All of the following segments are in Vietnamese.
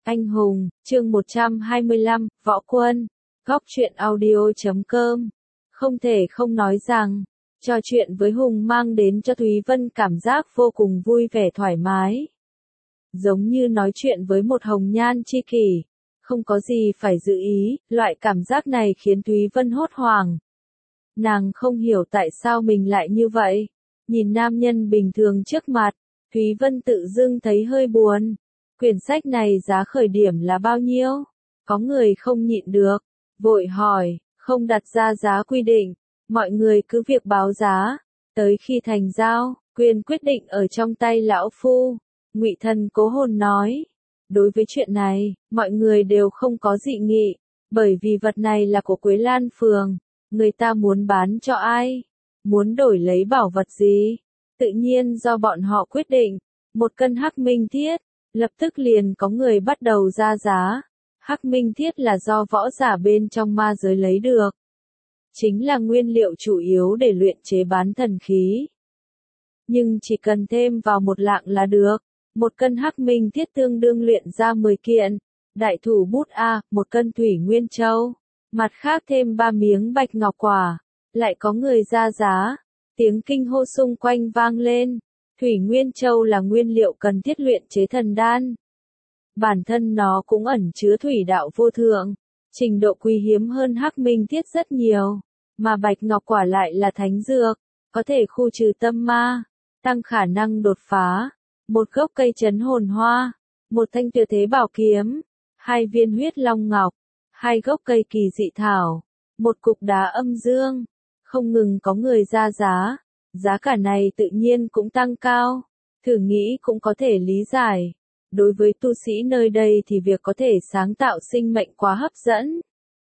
Anh hùng, chương 125, Võ Quân, Góc truyện audio.com. Không thể không nói rằng, trò chuyện với Hùng mang đến cho Thúy Vân cảm giác vô cùng vui vẻ thoải mái. Giống như nói chuyện với một hồng nhan tri kỷ, không có gì phải giữ ý, loại cảm giác này khiến Thúy Vân hốt hoảng. Nàng không hiểu tại sao mình lại như vậy. Nhìn nam nhân bình thường trước mặt, Thúy Vân tự dưng thấy hơi buồn. Quyển sách này giá khởi điểm là bao nhiêu? Có người không nhịn được, vội hỏi, không đặt ra giá quy định, mọi người cứ việc báo giá, tới khi thành giao, quyền quyết định ở trong tay lão phu. Ngụy Thần Cố Hồn nói, đối với chuyện này, mọi người đều không có dị nghị, bởi vì vật này là của Quế Lan Phường, người ta muốn bán cho ai, muốn đổi lấy bảo vật gì, tự nhiên do bọn họ quyết định. 1 cân hắc minh thiết. Lập tức liền có người bắt đầu ra giá. Hắc minh thiết là do võ giả bên trong ma giới lấy được. Chính là nguyên liệu chủ yếu để luyện chế bán thần khí. Nhưng chỉ cần thêm vào 1 lạng là được. 1 cân hắc minh thiết tương đương luyện ra 10 kiện. Đại thủ bút A, 1 cân thủy nguyên châu. Mặt khác thêm 3 miếng bạch ngọc quả. Lại có người ra giá. Tiếng kinh hô xung quanh vang lên. Thủy Nguyên Châu là nguyên liệu cần thiết luyện chế thần đan. Bản thân nó cũng ẩn chứa thủy đạo vô thượng, trình độ quý hiếm hơn hắc minh thiết rất nhiều, mà bạch ngọc quả lại là thánh dược, có thể khu trừ tâm ma, tăng khả năng đột phá. 1 gốc cây trấn hồn hoa, 1 thanh tuyệt thế bảo kiếm, 2 viên huyết long ngọc, 2 gốc cây kỳ dị thảo, 1 cục đá âm dương, không ngừng có người ra giá. Giá cả này tự nhiên cũng tăng cao, thử nghĩ cũng có thể lý giải. Đối với tu sĩ nơi đây thì việc có thể sáng tạo sinh mệnh quá hấp dẫn.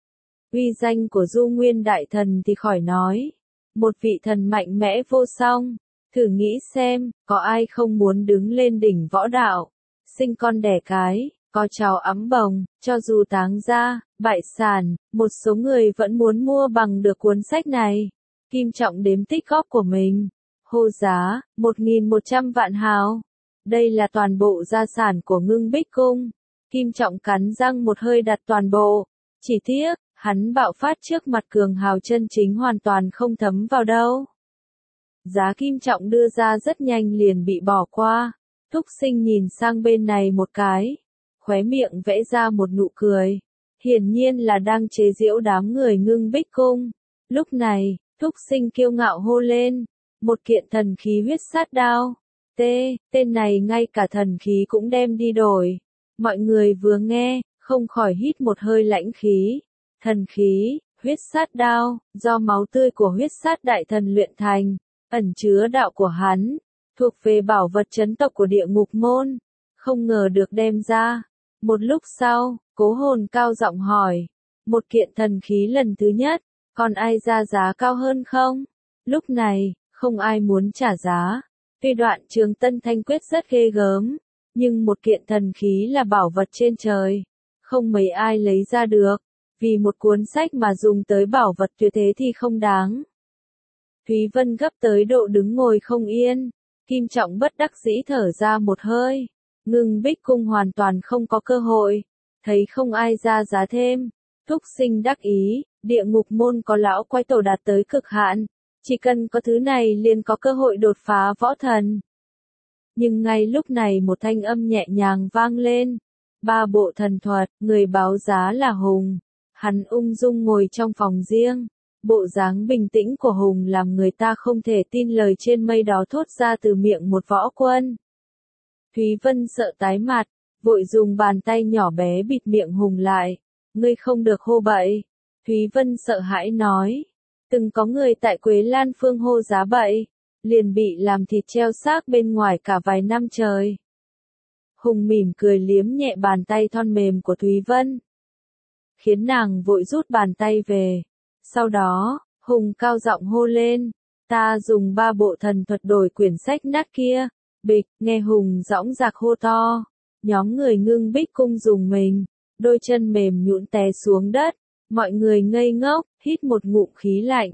Uy danh của Du Nguyên Đại Thần thì khỏi nói. Một vị thần mạnh mẽ vô song, thử nghĩ xem, có ai không muốn đứng lên đỉnh võ đạo, sinh con đẻ cái, có cháu ẵm bồng, cho dù táng gia, bại sản, một số người vẫn muốn mua bằng được cuốn sách này. Kim Trọng đếm tích góp của mình. Hô giá, 1.100 vạn hào. Đây là toàn bộ gia sản của Ngưng Bích Cung. Kim Trọng cắn răng một hơi đặt toàn bộ. Chỉ tiếc, hắn bạo phát trước mặt cường hào chân chính hoàn toàn không thấm vào đâu. Giá Kim Trọng đưa ra rất nhanh liền bị bỏ qua. Thúc Sinh nhìn sang bên này một cái. Khóe miệng vẽ ra một nụ cười. Hiển nhiên là đang chế giễu đám người Ngưng Bích Cung. Lúc này, Thúc Sinh kiêu ngạo hô lên, 1 kiện thần khí huyết sát đao. Tên này ngay cả thần khí cũng đem đi đổi. Mọi người vừa nghe, không khỏi hít một hơi lãnh khí. Thần khí, huyết sát đao, do máu tươi của huyết sát đại thần luyện thành, ẩn chứa đạo của hắn, thuộc về bảo vật trấn tộc của địa ngục môn. Không ngờ được đem ra. Một lúc sau, Cố Hồn cao giọng hỏi, 1 kiện thần khí lần thứ nhất. Còn ai ra giá cao hơn không? Lúc này, không ai muốn trả giá. Tuy đoạn Trường Tân Thanh Quyết rất ghê gớm, nhưng 1 kiện thần khí là bảo vật trên trời. Không mấy ai lấy ra được, vì một cuốn sách mà dùng tới bảo vật tuyệt thế thì không đáng. Thúy Vân gấp tới độ đứng ngồi không yên. Kim Trọng bất đắc dĩ thở ra một hơi. Ngưng Bích Cung hoàn toàn không có cơ hội. Thấy không ai ra giá thêm. Thúc Sinh đắc ý. Địa ngục môn có lão quái tổ đạt tới cực hạn, chỉ cần có thứ này liền có cơ hội đột phá võ thần. Nhưng ngay lúc này một thanh âm nhẹ nhàng vang lên. 3 bộ thần thuật, người báo giá là Hùng. Hắn ung dung ngồi trong phòng riêng. Bộ dáng bình tĩnh của Hùng làm người ta không thể tin lời trên mây đó thốt ra từ miệng một võ quân. Thúy Vân sợ tái mặt, vội dùng bàn tay nhỏ bé bịt miệng Hùng lại. Ngươi không được hô bậy. Thúy Vân sợ hãi nói, từng có người tại Quế Lan Phương hô giá bậy, liền bị làm thịt treo xác bên ngoài cả vài năm trời. Hùng mỉm cười liếm nhẹ bàn tay thon mềm của Thúy Vân, khiến nàng vội rút bàn tay về. Sau đó, Hùng cao giọng hô lên, ta dùng 3 bộ thần thuật đổi quyển sách nát kia. Bịch, nghe Hùng dõng dạc hô to, nhóm người Ngưng Bích Cung dùng mình, đôi chân mềm nhũn té xuống đất. Mọi người ngây ngốc, hít một ngụm khí lạnh.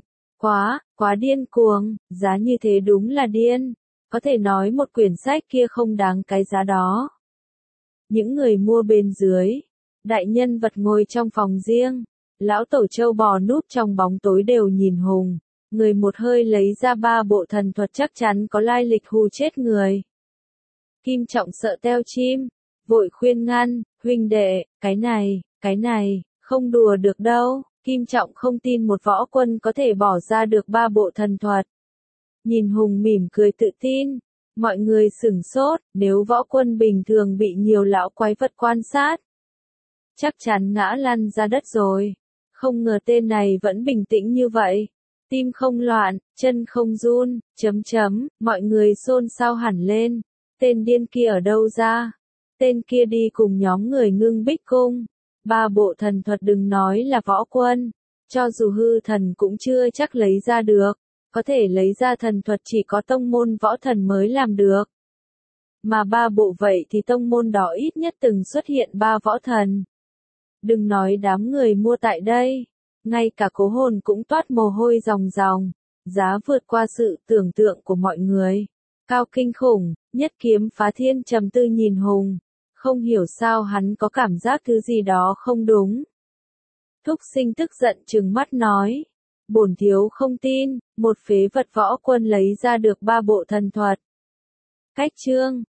Quá điên cuồng, giá như thế đúng là điên. Có thể nói một quyển sách kia không đáng cái giá đó. những người mua bên dưới, đại nhân vật ngồi trong phòng riêng, lão tổ trâu bò núp trong bóng tối đều nhìn Hùng, người một hơi lấy ra 3 bộ thần thuật chắc chắn có lai lịch hù chết người. Kim Trọng sợ teo chim, vội khuyên ngăn, huynh đệ, cái này, không đùa được đâu, Kim Trọng không tin một võ quân có thể bỏ ra được 3 bộ thần thuật. Nhìn Hùng mỉm cười tự tin, mọi người sửng sốt, nếu võ quân bình thường bị nhiều lão quái vật quan sát, chắc chắn ngã lăn ra đất rồi. Không ngờ tên này vẫn bình tĩnh như vậy. Tim không loạn, chân không run, mọi người xôn xao hẳn lên. Tên điên kia ở đâu ra? Tên kia đi cùng nhóm người Ngưng Bích Cung. 3 bộ thần thuật đừng nói là võ quân. Cho dù hư thần cũng chưa chắc lấy ra được. Có thể lấy ra thần thuật chỉ có tông môn võ thần mới làm được. Mà 3 bộ vậy thì tông môn đó ít nhất từng xuất hiện 3 võ thần. Đừng nói đám người mua tại đây. Ngay cả Cố Hồn cũng toát mồ hôi ròng ròng. Giá vượt qua sự tưởng tượng của mọi người. Cao kinh khủng, nhất kiếm phá thiên trầm tư nhìn Hùng. Không hiểu sao hắn có cảm giác thứ gì đó không đúng. Thúc Sinh tức giận trừng mắt nói. Bổn thiếu không tin, một phế vật võ quân lấy ra được 3 bộ thần thuật. Cách chương